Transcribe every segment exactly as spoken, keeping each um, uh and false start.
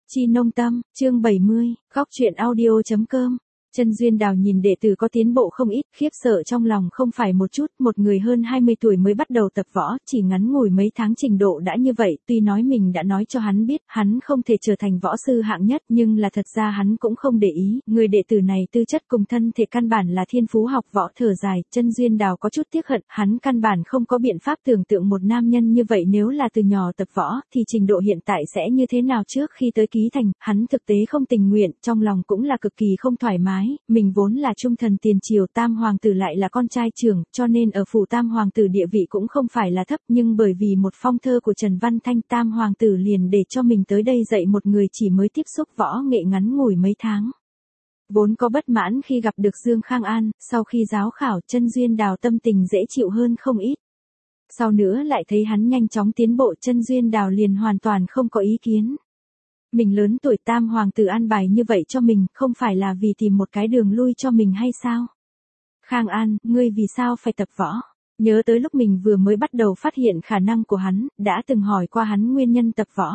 Chi nông tâm, chương bảy mươi, góc truyện audio.com. Chân Duyên Đào nhìn đệ tử có tiến bộ không ít, khiếp sợ trong lòng không phải một chút, một người hơn hai mươi tuổi mới bắt đầu tập võ, chỉ ngắn ngủi mấy tháng trình độ đã như vậy, tuy nói mình đã nói cho hắn biết, hắn không thể trở thành võ sư hạng nhất, nhưng là thật ra hắn cũng không để ý, người đệ tử này tư chất cùng thân thể căn bản là thiên phú học võ. Thở dài, Chân Duyên Đào có chút tiếc hận, hắn căn bản không có biện pháp tưởng tượng một nam nhân như vậy nếu là từ nhỏ tập võ, thì trình độ hiện tại sẽ như thế nào. Trước khi tới ký thành, hắn thực tế không tình nguyện, trong lòng cũng là cực kỳ không thoải mái. Mình vốn là trung thần tiền triều, tam hoàng tử lại là con trai trưởng, cho nên ở phủ tam hoàng tử địa vị cũng không phải là thấp, nhưng bởi vì một phong thơ của Trần Văn Thanh, tam hoàng tử liền để cho mình tới đây dạy một người chỉ mới tiếp xúc võ nghệ ngắn ngủi mấy tháng. Vốn có bất mãn khi gặp được Dương Khang An, sau khi giáo khảo, Chân Duyên Đào tâm tình dễ chịu hơn không ít. Sau nữa lại thấy hắn nhanh chóng tiến bộ, Chân Duyên Đào liền hoàn toàn không có ý kiến. Mình lớn tuổi, tam hoàng tử an bài như vậy cho mình, không phải là vì tìm một cái đường lui cho mình hay sao? Khang An, ngươi vì sao phải tập võ? Nhớ tới lúc mình vừa mới bắt đầu phát hiện khả năng của hắn, đã từng hỏi qua hắn nguyên nhân tập võ.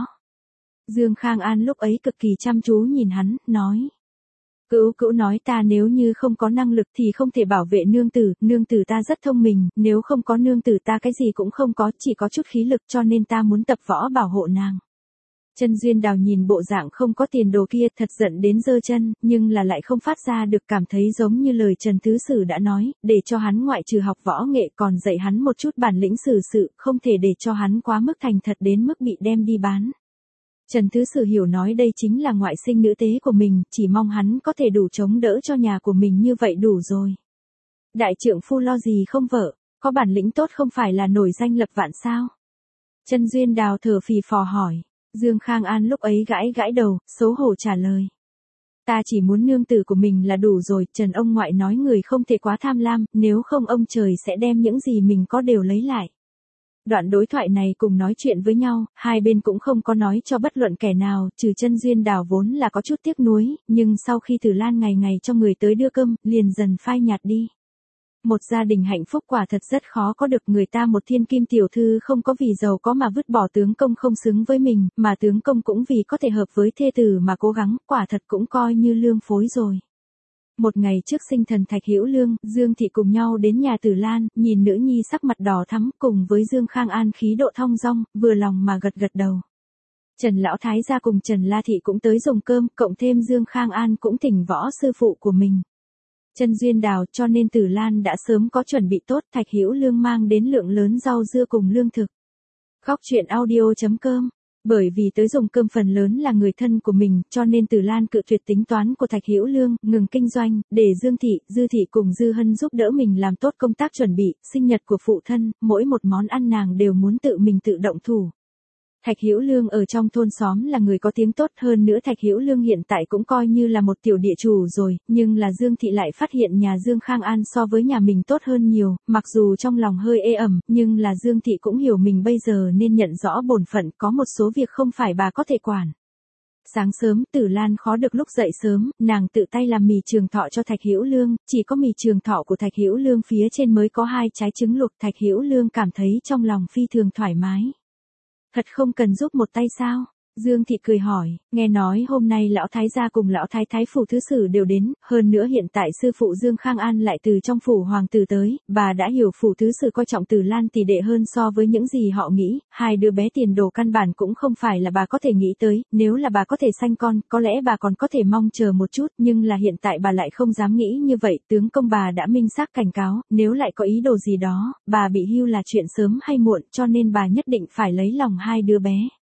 Dương Khang An lúc ấy cực kỳ chăm chú nhìn hắn, nói. Cữu cữu nói ta nếu như không có năng lực thì không thể bảo vệ nương tử, nương tử ta rất thông minh, nếu không có nương tử ta cái gì cũng không có, chỉ có chút khí lực, cho nên ta muốn tập võ bảo hộ nàng. Chân Duyên Đào nhìn bộ dạng không có tiền đồ kia, thật giận đến giơ chân, nhưng là lại không phát ra được, cảm thấy giống như lời Trần Thứ Sử đã nói, để cho hắn ngoại trừ học võ nghệ còn dạy hắn một chút bản lĩnh xử sự, không thể để cho hắn quá mức thành thật đến mức bị đem đi bán. Trần Thứ Sử hiểu nói đây chính là ngoại sinh nữ tế của mình, chỉ mong hắn có thể đủ chống đỡ cho nhà của mình, như vậy đủ rồi. Đại trượng phu lo gì không vợ, có bản lĩnh tốt không phải là nổi danh lập vạn sao? Chân Duyên Đào thở phì phò hỏi. Dương Khang An lúc ấy gãi gãi đầu, xấu hổ trả lời. Ta chỉ muốn nương tử của mình là đủ rồi, Trần ông ngoại nói người không thể quá tham lam, nếu không ông trời sẽ đem những gì mình có đều lấy lại. Đoạn đối thoại này cùng nói chuyện với nhau, hai bên cũng không có nói cho bất luận kẻ nào, trừ Chân Duyên Đào vốn là có chút tiếc nuối, nhưng sau khi Tử Lan ngày ngày cho người tới đưa cơm, liền dần phai nhạt đi. Một gia đình hạnh phúc quả thật rất khó có được, người ta một thiên kim tiểu thư không có vì giàu có mà vứt bỏ tướng công không xứng với mình, mà tướng công cũng vì có thể hợp với thê tử mà cố gắng, quả thật cũng coi như lương phối rồi. Một ngày trước sinh thần Thạch Hữu Lương, Dương Thị cùng nhau đến nhà Tử Lan, nhìn nữ nhi sắc mặt đỏ thắm cùng với Dương Khang An khí độ thong dong, vừa lòng mà gật gật đầu. Trần Lão Thái gia cùng Trần La Thị cũng tới dùng cơm, cộng thêm Dương Khang An cũng thỉnh võ sư phụ của mình. Chân Duyên Đào, cho nên Tử Lan đã sớm có chuẩn bị tốt, Thạch Hữu Lương mang đến lượng lớn rau dưa cùng lương thực. Góc truyện audio.com. Bởi vì tới dùng cơm phần lớn là người thân của mình, cho nên Tử Lan cự tuyệt tính toán của Thạch Hữu Lương, ngừng kinh doanh, để Dương Thị, Dư Thị cùng Dư Hân giúp đỡ mình làm tốt công tác chuẩn bị, sinh nhật của phụ thân, mỗi một món ăn nàng đều muốn tự mình tự động thủ. Thạch Hữu Lương ở trong thôn xóm là người có tiếng tốt, hơn nữa Thạch Hữu Lương hiện tại cũng coi như là một tiểu địa chủ rồi, nhưng là Dương Thị lại phát hiện nhà Dương Khang An so với nhà mình tốt hơn nhiều, mặc dù trong lòng hơi ê ẩm, nhưng là Dương Thị cũng hiểu mình bây giờ nên nhận rõ bổn phận, có một số việc không phải bà có thể quản. Sáng sớm, Tử Lan khó được lúc dậy sớm, nàng tự tay làm mì trường thọ cho Thạch Hữu Lương, chỉ có mì trường thọ của Thạch Hữu Lương phía trên mới có hai trái trứng luộc, Thạch Hữu Lương cảm thấy trong lòng phi thường thoải mái. Thật không cần giúp một tay sao? Dương Thị cười hỏi, nghe nói hôm nay lão thái gia cùng lão thái thái phủ thứ sử đều đến, hơn nữa hiện tại sư phụ Dương Khang An lại từ trong phủ hoàng tử tới, bà đã hiểu phủ thứ sử coi trọng Tử Lan tỷ đệ hơn so với những gì họ nghĩ, hai đứa bé tiền đồ căn bản cũng không phải là bà có thể nghĩ tới, nếu là bà có thể sanh con, có lẽ bà còn có thể mong chờ một chút, nhưng là hiện tại bà lại không dám nghĩ như vậy, tướng công bà đã minh xác cảnh cáo, nếu lại có ý đồ gì đó, bà bị hưu là chuyện sớm hay muộn, cho nên bà nhất định phải lấy lòng hai đứa bé.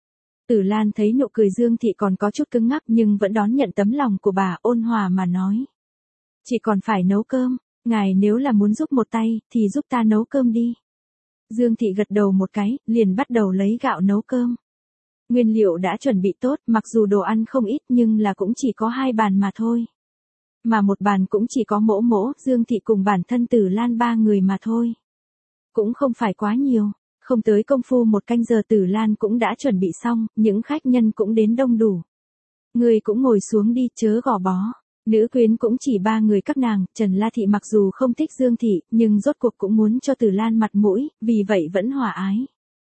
Tử Lan thấy nụ cười Dương Thị còn có chút cứng ngắc nhưng vẫn đón nhận tấm lòng của bà, ôn hòa mà nói. Chỉ còn phải nấu cơm, ngài nếu là muốn giúp một tay, thì giúp ta nấu cơm đi. Dương Thị gật đầu một cái, liền bắt đầu lấy gạo nấu cơm. Nguyên liệu đã chuẩn bị tốt, mặc dù đồ ăn không ít nhưng là cũng chỉ có hai bàn mà thôi. Mà một bàn cũng chỉ có mỗ mỗ, Dương Thị cùng bản thân Tử Lan ba người mà thôi. Cũng không phải quá nhiều. Không tới công phu một canh giờ Tử Lan cũng đã chuẩn bị xong, những khách nhân cũng đến đông đủ. Người cũng ngồi xuống đi, chớ gò bó. Nữ quyến cũng chỉ ba người các nàng, Trần La Thị mặc dù không thích Dương Thị, nhưng rốt cuộc cũng muốn cho Tử Lan mặt mũi, vì vậy vẫn hòa ái.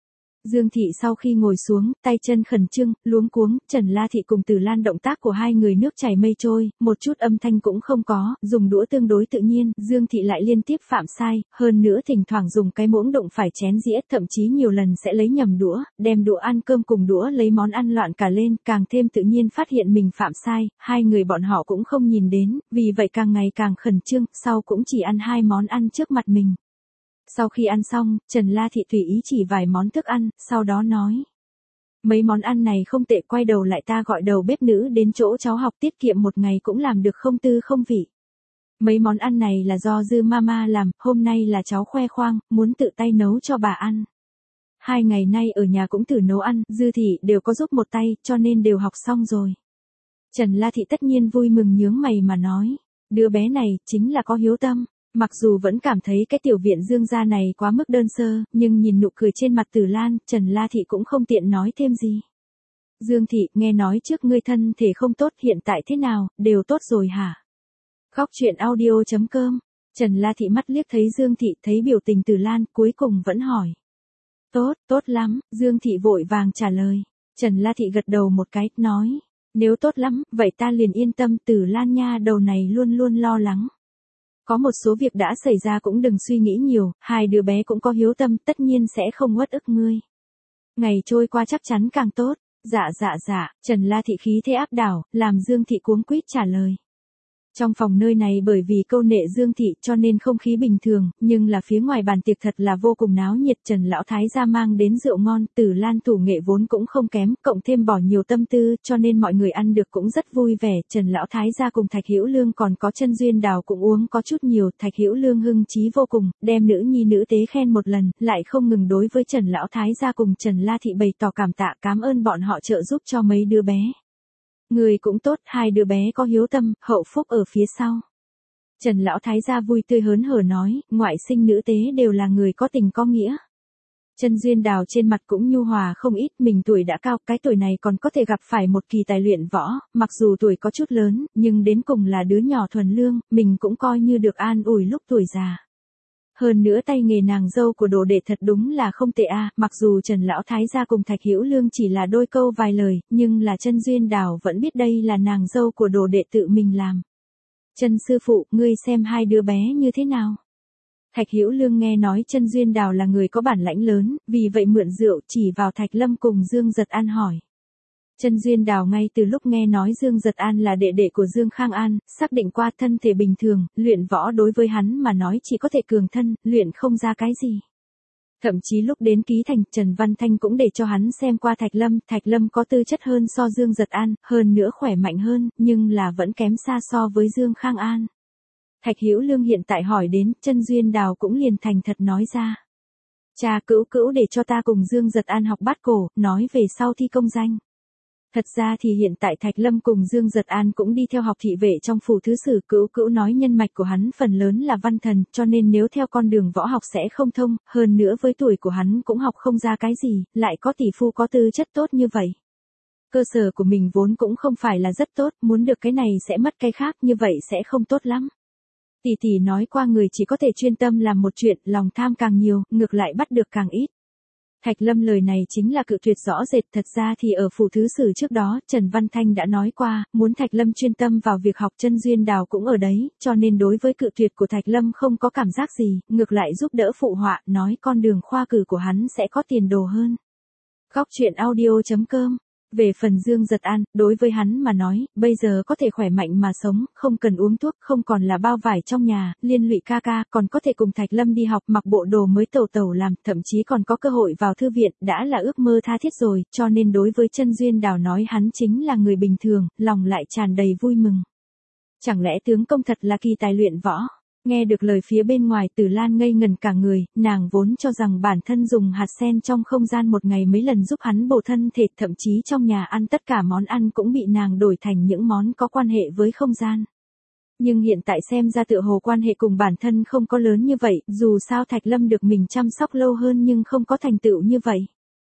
Dương Thị sau khi ngồi xuống, tay chân khẩn trương, luống cuống, Trần La Thị cùng Từ Lan động tác của hai người nước chảy mây trôi, một chút âm thanh cũng không có, dùng đũa tương đối tự nhiên, Dương Thị lại liên tiếp phạm sai, hơn nữa thỉnh thoảng dùng cái muỗng đụng phải chén dĩa, thậm chí nhiều lần sẽ lấy nhầm đũa, đem đũa ăn cơm cùng đũa lấy món ăn loạn cả lên, càng thêm tự nhiên phát hiện mình phạm sai, hai người bọn họ cũng không nhìn đến, vì vậy càng ngày càng khẩn trương, sau cũng chỉ ăn hai món ăn trước mặt mình. Sau khi ăn xong, Trần La Thị tùy ý chỉ vài món thức ăn, sau đó nói. Mấy món ăn này không tệ, quay đầu lại ta gọi đầu bếp nữ đến chỗ cháu học, tiết kiệm một ngày cũng làm được không tư không vị. Mấy món ăn này là do Dư Mama làm, hôm nay là cháu khoe khoang, muốn tự tay nấu cho bà ăn. Hai ngày nay ở nhà cũng thử nấu ăn, Dư Thị đều có giúp một tay, cho nên đều học xong rồi. Trần La Thị tất nhiên vui mừng nhướng mày mà nói, đứa bé này chính là có hiếu tâm. Mặc dù vẫn cảm thấy cái tiểu viện Dương gia này quá mức đơn sơ, nhưng nhìn nụ cười trên mặt Từ Lan, Trần La Thị cũng không tiện nói thêm gì. Dương Thị, nghe nói trước ngươi thân thể không tốt, hiện tại thế nào, đều tốt rồi hả? Khóc chuyện audio chấm com. Trần La Thị mắt liếc thấy Dương Thị, thấy biểu tình Từ Lan, cuối cùng vẫn hỏi. Tốt, tốt lắm, Dương Thị vội vàng trả lời. Trần La Thị gật đầu một cái, nói. Nếu tốt lắm, vậy ta liền yên tâm, Từ Lan nha đầu này luôn luôn lo lắng. Có một số việc đã xảy ra cũng đừng suy nghĩ nhiều, hai đứa bé cũng có hiếu tâm, tất nhiên sẽ không uất ức ngươi. Ngày trôi qua chắc chắn càng tốt. Dạ dạ dạ, Trần La Thị khí thế áp đảo, làm Dương Thị cuống quýt trả lời. Trong phòng nơi này bởi vì câu nệ Dương Thị cho nên không khí bình thường, nhưng là phía ngoài bàn tiệc thật là vô cùng náo nhiệt. Trần Lão Thái gia mang đến rượu ngon, Từ Lan thủ nghệ vốn cũng không kém, cộng thêm bỏ nhiều tâm tư, cho nên mọi người ăn được cũng rất vui vẻ. Trần Lão Thái gia cùng Thạch Hữu Lương còn có Chân Duyên Đào cũng uống có chút nhiều, Thạch Hữu Lương hưng chí vô cùng, đem nữ nhi nữ tế khen một lần, lại không ngừng đối với Trần Lão Thái gia cùng Trần La Thị bày tỏ cảm tạ, cảm ơn bọn họ trợ giúp cho mấy đứa bé. Người cũng tốt, hai đứa bé có hiếu tâm, hậu phúc ở phía sau. Trần Lão Thái gia vui tươi hớn hở nói, ngoại sinh nữ tế đều là người có tình có nghĩa. Chân Duyên Đào trên mặt cũng nhu hòa không ít, mình tuổi đã cao, cái tuổi này còn có thể gặp phải một kỳ tài luyện võ, mặc dù tuổi có chút lớn, nhưng đến cùng là đứa nhỏ thuần lương, mình cũng coi như được an ủi lúc tuổi già. Hơn nữa tay nghề nàng dâu của đồ đệ thật đúng là không tệ a, mặc dù Trần Lão Thái gia cùng Thạch Hữu Lương chỉ là đôi câu vài lời, nhưng là Chân Duyên Đào vẫn biết đây là nàng dâu của đồ đệ tự mình làm. Chân sư phụ, ngươi xem hai đứa bé như thế nào? Thạch Hữu Lương nghe nói Chân Duyên Đào là người có bản lãnh lớn, vì vậy mượn rượu chỉ vào Thạch Lâm cùng Dương Giật An hỏi. Chân Duyên Đào ngay từ lúc nghe nói Dương Giật An là đệ đệ của Dương Khang An, xác định qua thân thể bình thường, luyện võ đối với hắn mà nói chỉ có thể cường thân, luyện không ra cái gì. Thậm chí lúc đến ký thành, Trần Văn Thanh cũng để cho hắn xem qua Thạch Lâm, Thạch Lâm có tư chất hơn so Dương Giật An, hơn nữa khỏe mạnh hơn, nhưng là vẫn kém xa so với Dương Khang An. Thạch Hữu Lương hiện tại hỏi đến, Chân Duyên Đào cũng liền thành thật nói ra. Cha cữu cữu để cho ta cùng Dương Giật An học bát cổ, nói về sau thi công danh. Thật ra thì hiện tại Thạch Lâm cùng Dương Giật An cũng đi theo học thị vệ trong phủ thứ sử, cữu cữu nói nhân mạch của hắn phần lớn là văn thần, cho nên nếu theo con đường võ học sẽ không thông, hơn nữa với tuổi của hắn cũng học không ra cái gì, lại có tỷ phu có tư chất tốt như vậy. Cơ sở của mình vốn cũng không phải là rất tốt, muốn được cái này sẽ mất cái khác, như vậy sẽ không tốt lắm. Tỷ tỷ nói qua người chỉ có thể chuyên tâm làm một chuyện, lòng tham càng nhiều, ngược lại bắt được càng ít. Thạch Lâm lời này chính là cự tuyệt rõ rệt, thật ra thì ở phủ thứ sử trước đó, Trần Văn Thanh đã nói qua, muốn Thạch Lâm chuyên tâm vào việc học. Chân Duyên Đào cũng ở đấy, cho nên đối với cự tuyệt của Thạch Lâm không có cảm giác gì, ngược lại giúp đỡ phụ họa, nói con đường khoa cử của hắn sẽ có tiền đồ hơn. Khóc chuyện audio chấm com. Về phần Dương Giật An, đối với hắn mà nói, bây giờ có thể khỏe mạnh mà sống, không cần uống thuốc, không còn là bao vải trong nhà, liên lụy ca ca, còn có thể cùng Thạch Lâm đi học, mặc bộ đồ mới tẩu tẩu làm, thậm chí còn có cơ hội vào thư viện, đã là ước mơ tha thiết rồi, cho nên đối với Chân Duyên Đào nói hắn chính là người bình thường, lòng lại tràn đầy vui mừng. Chẳng lẽ tướng công thật là kỳ tài luyện võ? Nghe được lời phía bên ngoài, Từ Lan ngây ngẩn cả người, nàng vốn cho rằng bản thân dùng hạt sen trong không gian một ngày mấy lần giúp hắn bổ thân thể, thậm chí trong nhà ăn tất cả món ăn cũng bị nàng đổi thành những món có quan hệ với không gian. Nhưng hiện tại xem ra tựa hồ quan hệ cùng bản thân không có lớn như vậy, dù sao Thạch Lâm được mình chăm sóc lâu hơn nhưng không có thành tựu như vậy.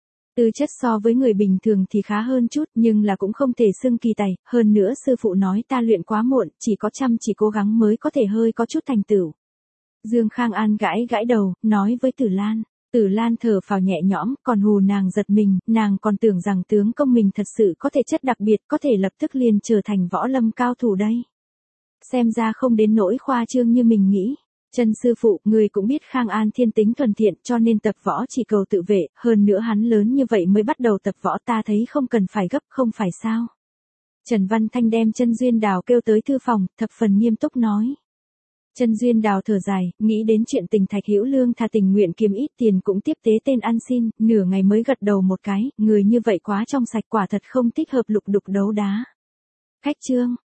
Tư chất so với người bình thường thì khá hơn chút, nhưng là cũng không thể xưng kỳ tài, hơn nữa sư phụ nói ta luyện quá muộn, chỉ có chăm chỉ cố gắng mới có thể hơi có chút thành tựu. Dương Khang An gãi gãi đầu, nói với Tử Lan, Tử Lan thở phào nhẹ nhõm, còn hù nàng giật mình, nàng còn tưởng rằng tướng công mình thật sự có thể chất đặc biệt, có thể lập tức liền trở thành võ lâm cao thủ đây. Xem ra không đến nỗi khoa trương như mình nghĩ. Trần sư phụ, người cũng biết Khang An thiên tính thuần thiện cho nên tập võ chỉ cầu tự vệ, hơn nữa hắn lớn như vậy mới bắt đầu tập võ, ta thấy không cần phải gấp, không phải sao. Trần Văn Thanh đem Chân Duyên Đào kêu tới thư phòng, thập phần nghiêm túc nói. Chân Duyên Đào thở dài, nghĩ đến chuyện tình Thạch Hữu Lương thà tình nguyện kiếm ít tiền cũng tiếp tế tên ăn xin, nửa ngày mới gật đầu một cái, người như vậy quá trong sạch, quả thật không thích hợp lục đục đấu đá. Khách trương,